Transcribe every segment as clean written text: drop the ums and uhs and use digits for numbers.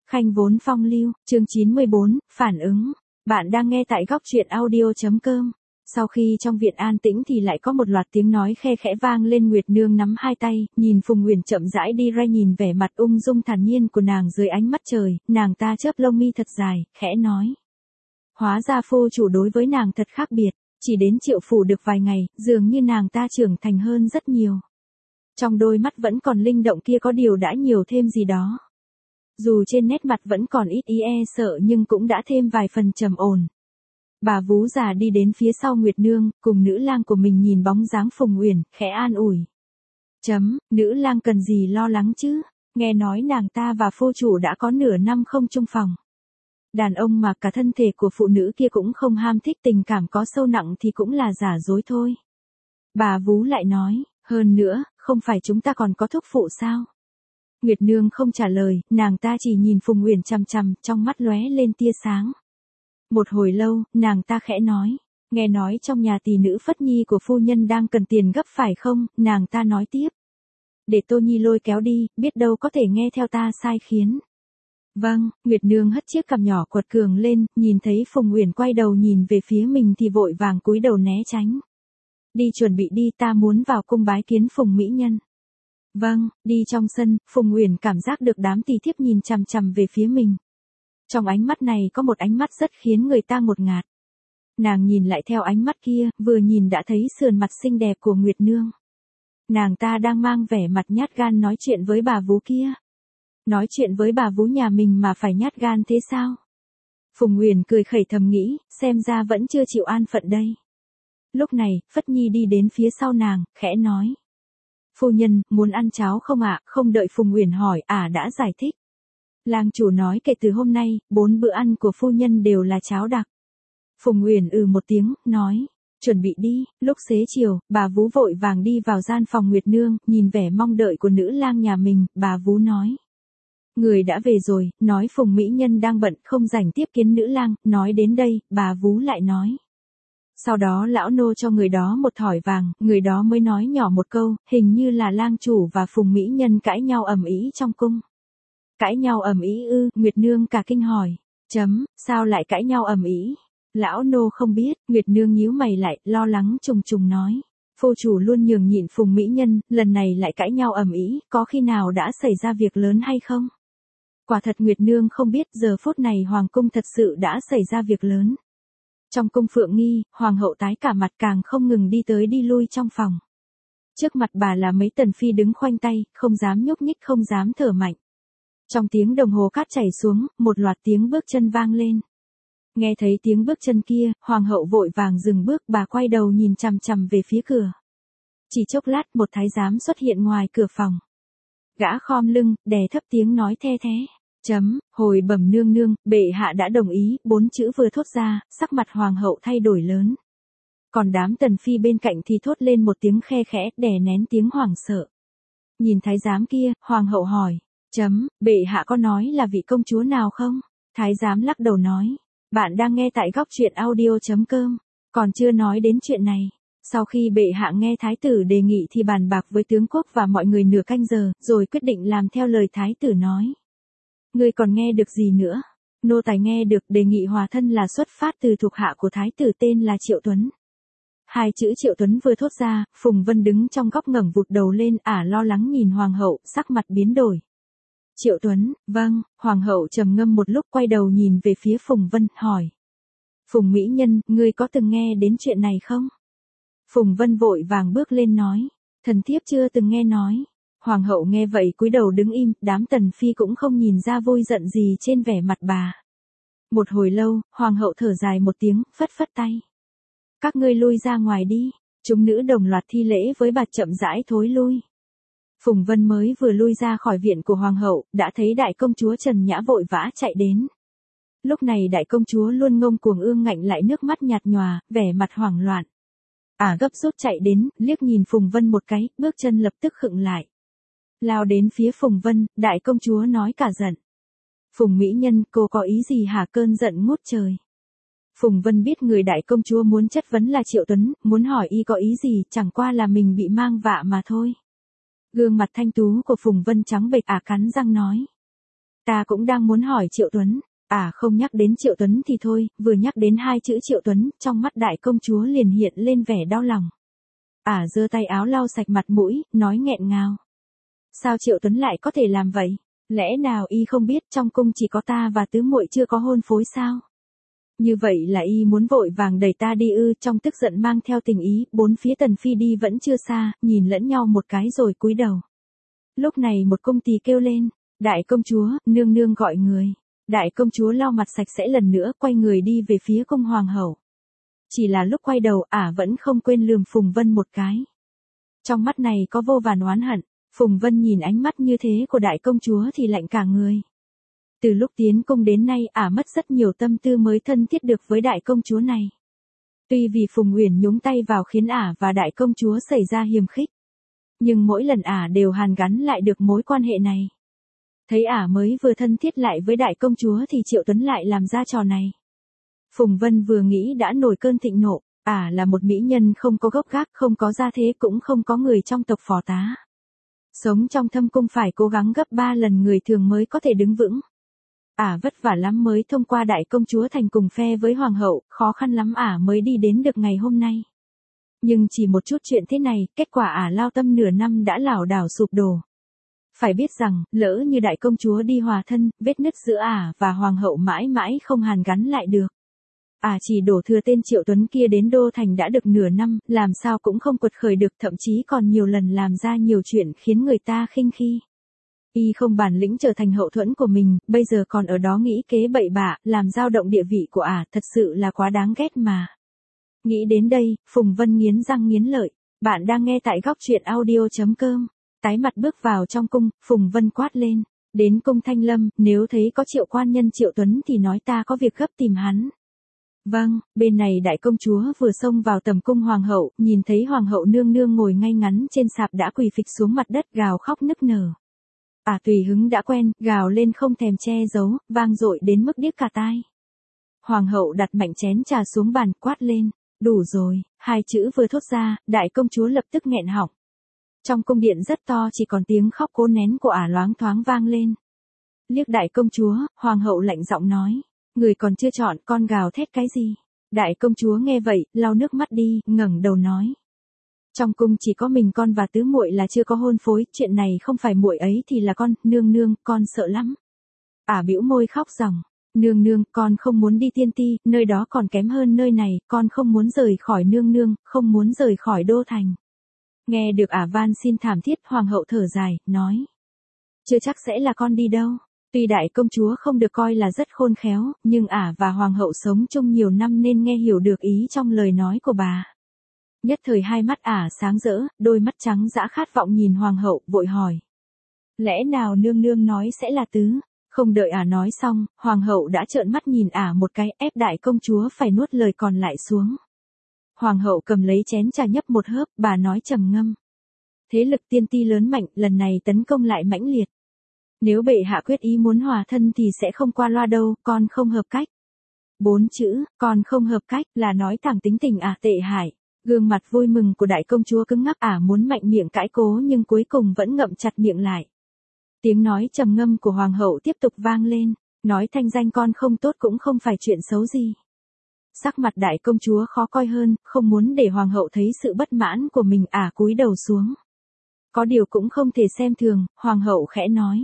Khanh vốn phong lưu, chương 94, phản ứng. Bạn đang nghe tại góc truyện audio.com. Sau khi trong viện an tĩnh thì lại có một loạt tiếng nói khe khẽ vang lên. Nguyệt Nương nắm hai tay, nhìn Phùng Uyển chậm rãi đi ra, nhìn vẻ mặt ung dung thản nhiên của nàng dưới ánh mắt trời, nàng ta chớp lông mi thật dài, khẽ nói. Hóa ra phu chủ đối với nàng thật khác biệt, chỉ đến Triệu phủ được vài ngày, dường như nàng ta trưởng thành hơn rất nhiều. Trong đôi mắt vẫn còn linh động kia có điều đã nhiều thêm gì đó. Dù trên nét mặt vẫn còn ít ý e sợ nhưng cũng đã thêm vài phần trầm ổn. Bà vú già đi đến phía sau Nguyệt Nương, cùng nữ lang của mình nhìn bóng dáng Phùng Uyển, khẽ an ủi. Nữ lang cần gì lo lắng chứ, nghe nói nàng ta và phu chủ đã có nửa năm không chung phòng. Đàn ông mà cả thân thể của phụ nữ kia cũng không ham thích, tình cảm có sâu nặng thì cũng là giả dối thôi. Bà vú lại nói, hơn nữa, không phải chúng ta còn có thúc phụ sao? Nguyệt Nương không trả lời, nàng ta chỉ nhìn Phùng Uyển chằm chằm, trong mắt lóe lên tia sáng. Một hồi lâu, nàng ta khẽ nói, nghe nói trong nhà tỷ nữ Phất Nhi của phu nhân đang cần tiền gấp phải không? Nàng ta nói tiếp. Để Tô Nhi lôi kéo đi, biết đâu có thể nghe theo ta sai khiến. Vâng, Nguyệt Nương hất chiếc cằm nhỏ quật cường lên, nhìn thấy Phùng Uyển quay đầu nhìn về phía mình thì vội vàng cúi đầu né tránh. Đi chuẩn bị đi, ta muốn vào cung bái kiến Phùng mỹ nhân. Vâng, đi trong sân, Phùng Uyển cảm giác được đám tỳ thiếp nhìn chằm chằm về phía mình. Trong ánh mắt này có một ánh mắt rất khiến người ta ngột ngạt. Nàng nhìn lại theo ánh mắt kia, vừa nhìn đã thấy sườn mặt xinh đẹp của Nguyệt Nương. Nàng ta đang mang vẻ mặt nhát gan nói chuyện với bà vú kia. Nói chuyện với bà vú nhà mình mà phải nhát gan thế sao? Phùng Uyển cười khẩy thầm nghĩ, xem ra vẫn chưa chịu an phận đây. Lúc này, Phất Nhi đi đến phía sau nàng, khẽ nói. Phu nhân, muốn ăn cháo không ạ? Không đợi Phùng Uyển hỏi, đã giải thích. Lang chủ nói kể từ hôm nay, 4 bữa ăn của phu nhân đều là cháo đặc. Phùng Uyển một tiếng, nói, chuẩn bị đi. Lúc xế chiều, bà vú vội vàng đi vào gian phòng Nguyệt Nương, nhìn vẻ mong đợi của nữ lang nhà mình, bà vú nói. Người đã về rồi, nói Phùng mỹ nhân đang bận không rảnh tiếp kiến nữ lang, nói đến đây, bà vú lại nói. Sau đó lão nô cho người đó một thỏi vàng, người đó mới nói nhỏ một câu, hình như là lang chủ và Phùng mỹ nhân cãi nhau ầm ĩ trong cung. Cãi nhau ầm ĩ ư? Nguyệt Nương cả kinh hỏi. Sao lại cãi nhau ầm ĩ? Lão nô không biết. Nguyệt Nương nhíu mày lại, lo lắng trùng trùng nói. Phu chủ luôn nhường nhịn Phùng mỹ nhân, lần này lại cãi nhau ầm ĩ, có khi nào đã xảy ra việc lớn hay không? Quả thật Nguyệt Nương không biết, giờ phút này hoàng cung thật sự đã xảy ra việc lớn. Trong cung Phượng Nghi, hoàng hậu tái cả mặt, càng không ngừng đi tới đi lui trong phòng. Trước mặt bà là mấy tần phi đứng khoanh tay, không dám nhúc nhích, không dám thở mạnh. Trong tiếng đồng hồ cát chảy xuống, một loạt tiếng bước chân vang lên. Nghe thấy tiếng bước chân kia, hoàng hậu vội vàng dừng bước, bà quay đầu nhìn chằm chằm về phía cửa. Chỉ chốc lát, một thái giám xuất hiện ngoài cửa phòng. Gã khom lưng, đè thấp tiếng nói the thế. Hồi bẩm nương nương, bệ hạ đã đồng ý, 4 chữ vừa thốt ra, sắc mặt hoàng hậu thay đổi lớn. Còn đám tần phi bên cạnh thì thốt lên một tiếng khe khẽ, đè nén tiếng hoảng sợ. Nhìn thái giám kia, hoàng hậu hỏi. Bệ hạ có nói là vị công chúa nào không? Thái giám lắc đầu nói. Bạn đang nghe tại góc truyện audio.com. Còn chưa nói đến chuyện này. Sau khi bệ hạ nghe thái tử đề nghị thì bàn bạc với tướng quốc và mọi người nửa canh giờ, rồi quyết định làm theo lời thái tử nói. Ngươi còn nghe được gì nữa? Nô tài nghe được đề nghị hòa thân là xuất phát từ thuộc hạ của thái tử tên là Triệu Tuấn. Hai chữ Triệu Tuấn vừa thốt ra, Phùng Vân đứng trong góc ngẩng vụt đầu lên, lo lắng nhìn hoàng hậu, sắc mặt biến đổi. Triệu Tuấn, vâng, hoàng hậu trầm ngâm một lúc quay đầu nhìn về phía Phùng Vân, hỏi. Phùng mỹ nhân, ngươi có từng nghe đến chuyện này không? Phùng Vân vội vàng bước lên nói. Thần thiếp chưa từng nghe nói. Hoàng hậu nghe vậy cúi đầu đứng im, đám tần phi cũng không nhìn ra vui giận gì trên vẻ mặt bà. Một hồi lâu, hoàng hậu thở dài một tiếng, phất phất tay. Các ngươi lui ra ngoài đi. Chúng nữ đồng loạt thi lễ với bà, chậm rãi thối lui. Phùng Vân mới vừa lui ra khỏi viện của hoàng hậu, đã thấy đại công chúa Trần Nhã vội vã chạy đến. Lúc này đại công chúa luôn ngông cuồng ương ngạnh lại, nước mắt nhạt nhòa, vẻ mặt hoảng loạn. Gấp rút chạy đến, liếc nhìn Phùng Vân một cái, bước chân lập tức khựng lại. Lao đến phía Phùng Vân, đại công chúa nói cả giận. Phùng mỹ nhân, cô có ý gì hả? Cơn giận ngút trời. Phùng Vân biết người đại công chúa muốn chất vấn là Triệu Tuấn, muốn hỏi y có ý gì, chẳng qua là mình bị mang vạ mà thôi. Gương mặt thanh tú của Phùng Vân trắng bệch, cắn răng nói. Ta cũng đang muốn hỏi Triệu Tuấn. Không nhắc đến Triệu Tuấn thì thôi, vừa nhắc đến hai chữ Triệu Tuấn, trong mắt đại công chúa liền hiện lên vẻ đau lòng. Giơ tay áo lau sạch mặt mũi, nói nghẹn ngào. Sao Triệu Tuấn lại có thể làm vậy? Lẽ nào y không biết trong cung chỉ có ta và tứ muội chưa có hôn phối sao? Như vậy là y muốn vội vàng đẩy ta đi ư? Trong tức giận mang theo tình ý, bốn phía Tần Phi đi vẫn chưa xa, nhìn lẫn nhau một cái rồi cúi đầu. Lúc này một cung tỳ kêu lên, đại công chúa, nương nương gọi người. Đại công chúa lau mặt sạch sẽ lần nữa, quay người đi về phía cung hoàng hậu. Chỉ là lúc quay đầu, vẫn không quên lườm Phùng Vân một cái. Trong mắt này có vô vàn oán hận. Phùng Vân nhìn ánh mắt như thế của đại công chúa thì lạnh cả người. Từ lúc tiến cung đến nay mất rất nhiều tâm tư mới thân thiết được với đại công chúa này. Tuy vì Phùng Uyển nhúng tay vào khiến và đại công chúa xảy ra hiềm khích. Nhưng mỗi lần đều hàn gắn lại được mối quan hệ này. Thấy mới vừa thân thiết lại với đại công chúa thì Triệu Tuấn lại làm ra trò này. Phùng Vân vừa nghĩ đã nổi cơn thịnh nộ, là một mỹ nhân không có gốc gác, không có gia thế cũng không có người trong tộc phò tá. Sống trong thâm cung phải cố gắng gấp 3 lần người thường mới có thể đứng vững. Vất vả lắm mới thông qua đại công chúa thành cùng phe với hoàng hậu, khó khăn lắm mới đi đến được ngày hôm nay. Nhưng chỉ một chút chuyện thế này, kết quả lao tâm nửa năm đã lảo đảo sụp đổ. Phải biết rằng, lỡ như đại công chúa đi hòa thân, vết nứt giữa và hoàng hậu mãi mãi không hàn gắn lại được. Chỉ đổ thừa tên Triệu Tuấn kia đến đô thành đã được nửa năm, làm sao cũng không quật khởi được, thậm chí còn nhiều lần làm ra nhiều chuyện khiến người ta khinh khi. Y không bản lĩnh trở thành hậu thuẫn của mình, bây giờ còn ở đó nghĩ kế bậy bạ, làm dao động địa vị của thật sự là quá đáng ghét mà. Nghĩ đến đây, Phùng Vân nghiến răng nghiến lợi. Bạn đang nghe tại góc truyện audio.com. Tái mặt bước vào trong cung, Phùng Vân quát lên. Đến cung Thanh Lâm, nếu thấy có Triệu quan nhân Triệu Tuấn thì nói ta có việc gấp tìm hắn. Vâng, bên này đại công chúa vừa xông vào tầm cung hoàng hậu, nhìn thấy hoàng hậu nương nương ngồi ngay ngắn trên sạp đã quỳ phịch xuống mặt đất gào khóc nức nở. Tùy hứng đã quen, gào lên không thèm che giấu, vang dội đến mức điếc cả tai. Hoàng hậu đặt mạnh chén trà xuống bàn, quát lên. Đủ rồi, hai chữ vừa thốt ra, đại công chúa lập tức nghẹn họng. Trong cung điện rất to chỉ còn tiếng khóc cố nén của loáng thoáng vang lên. Liếc đại công chúa, hoàng hậu lạnh giọng nói. Người còn chưa chọn, con gào thét cái gì? Đại công chúa nghe vậy, lau nước mắt đi, ngẩng đầu nói. Trong cung chỉ có mình con và tứ muội là chưa có hôn phối, chuyện này không phải muội ấy thì là con, nương nương, con sợ lắm. Bĩu môi khóc ròng. Nương nương, con không muốn đi Tiên Ti, nơi đó còn kém hơn nơi này, con không muốn rời khỏi nương nương, không muốn rời khỏi đô thành. Nghe được van xin thảm thiết, hoàng hậu thở dài, nói. Chưa chắc sẽ là con đi đâu. Tuy đại công chúa không được coi là rất khôn khéo, nhưng và hoàng hậu sống chung nhiều năm nên nghe hiểu được ý trong lời nói của bà. Nhất thời hai mắt sáng rỡ, đôi mắt trắng dã khát vọng nhìn hoàng hậu, vội hỏi. Lẽ nào nương nương nói sẽ là tứ? Không đợi nói xong, hoàng hậu đã trợn mắt nhìn một cái, ép đại công chúa phải nuốt lời còn lại xuống. Hoàng hậu cầm lấy chén trà nhấp một hớp, bà nói trầm ngâm. Thế lực Tiên Ti lớn mạnh, lần này tấn công lại mãnh liệt. Nếu bệ hạ quyết ý muốn hòa thân thì sẽ không qua loa đâu, con không hợp cách. 4 chữ, con không hợp cách, là nói thẳng tính tình tệ hại. Gương mặt vui mừng của đại công chúa cứng ngắc muốn mạnh miệng cãi cố nhưng cuối cùng vẫn ngậm chặt miệng lại. Tiếng nói trầm ngâm của hoàng hậu tiếp tục vang lên, nói thanh danh con không tốt cũng không phải chuyện xấu gì. Sắc mặt đại công chúa khó coi hơn, không muốn để hoàng hậu thấy sự bất mãn của mình cúi đầu xuống. Có điều cũng không thể xem thường, hoàng hậu khẽ nói.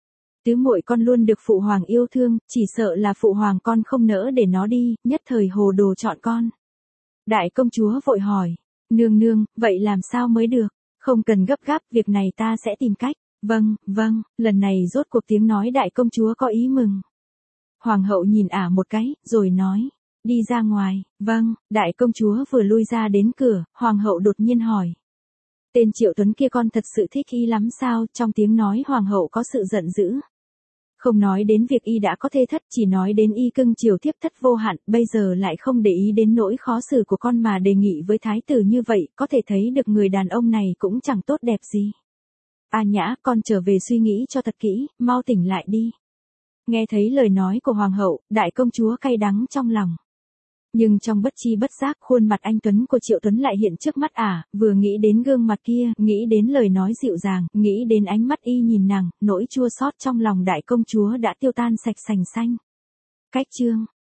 Tứ muội con luôn được phụ hoàng yêu thương, chỉ sợ là phụ hoàng con không nỡ để nó đi, nhất thời hồ đồ chọn con. Đại công chúa vội hỏi, nương nương, vậy làm sao mới được, không cần gấp gáp, việc này ta sẽ tìm cách. Vâng, vâng, lần này rốt cuộc tiếng nói đại công chúa có ý mừng. Hoàng hậu nhìn một cái, rồi nói, đi ra ngoài. Vâng, đại công chúa vừa lui ra đến cửa, hoàng hậu đột nhiên hỏi. Tên Triệu Tuấn kia con thật sự thích y lắm sao? Trong tiếng nói hoàng hậu có sự giận dữ. Không nói đến việc y đã có thê thất, chỉ nói đến y cưng chiều thiếp thất vô hạn, bây giờ lại không để ý đến nỗi khó xử của con mà đề nghị với thái tử như vậy, có thể thấy được người đàn ông này cũng chẳng tốt đẹp gì. Nhã, con trở về suy nghĩ cho thật kỹ, mau tỉnh lại đi. Nghe thấy lời nói của hoàng hậu, đại công chúa cay đắng trong lòng. Nhưng trong bất chi bất giác khuôn mặt anh Tuấn của Triệu Tuấn lại hiện trước mắt vừa nghĩ đến gương mặt kia, nghĩ đến lời nói dịu dàng, nghĩ đến ánh mắt y nhìn nàng, nỗi chua xót trong lòng đại công chúa đã tiêu tan sạch sành xanh. Cách chương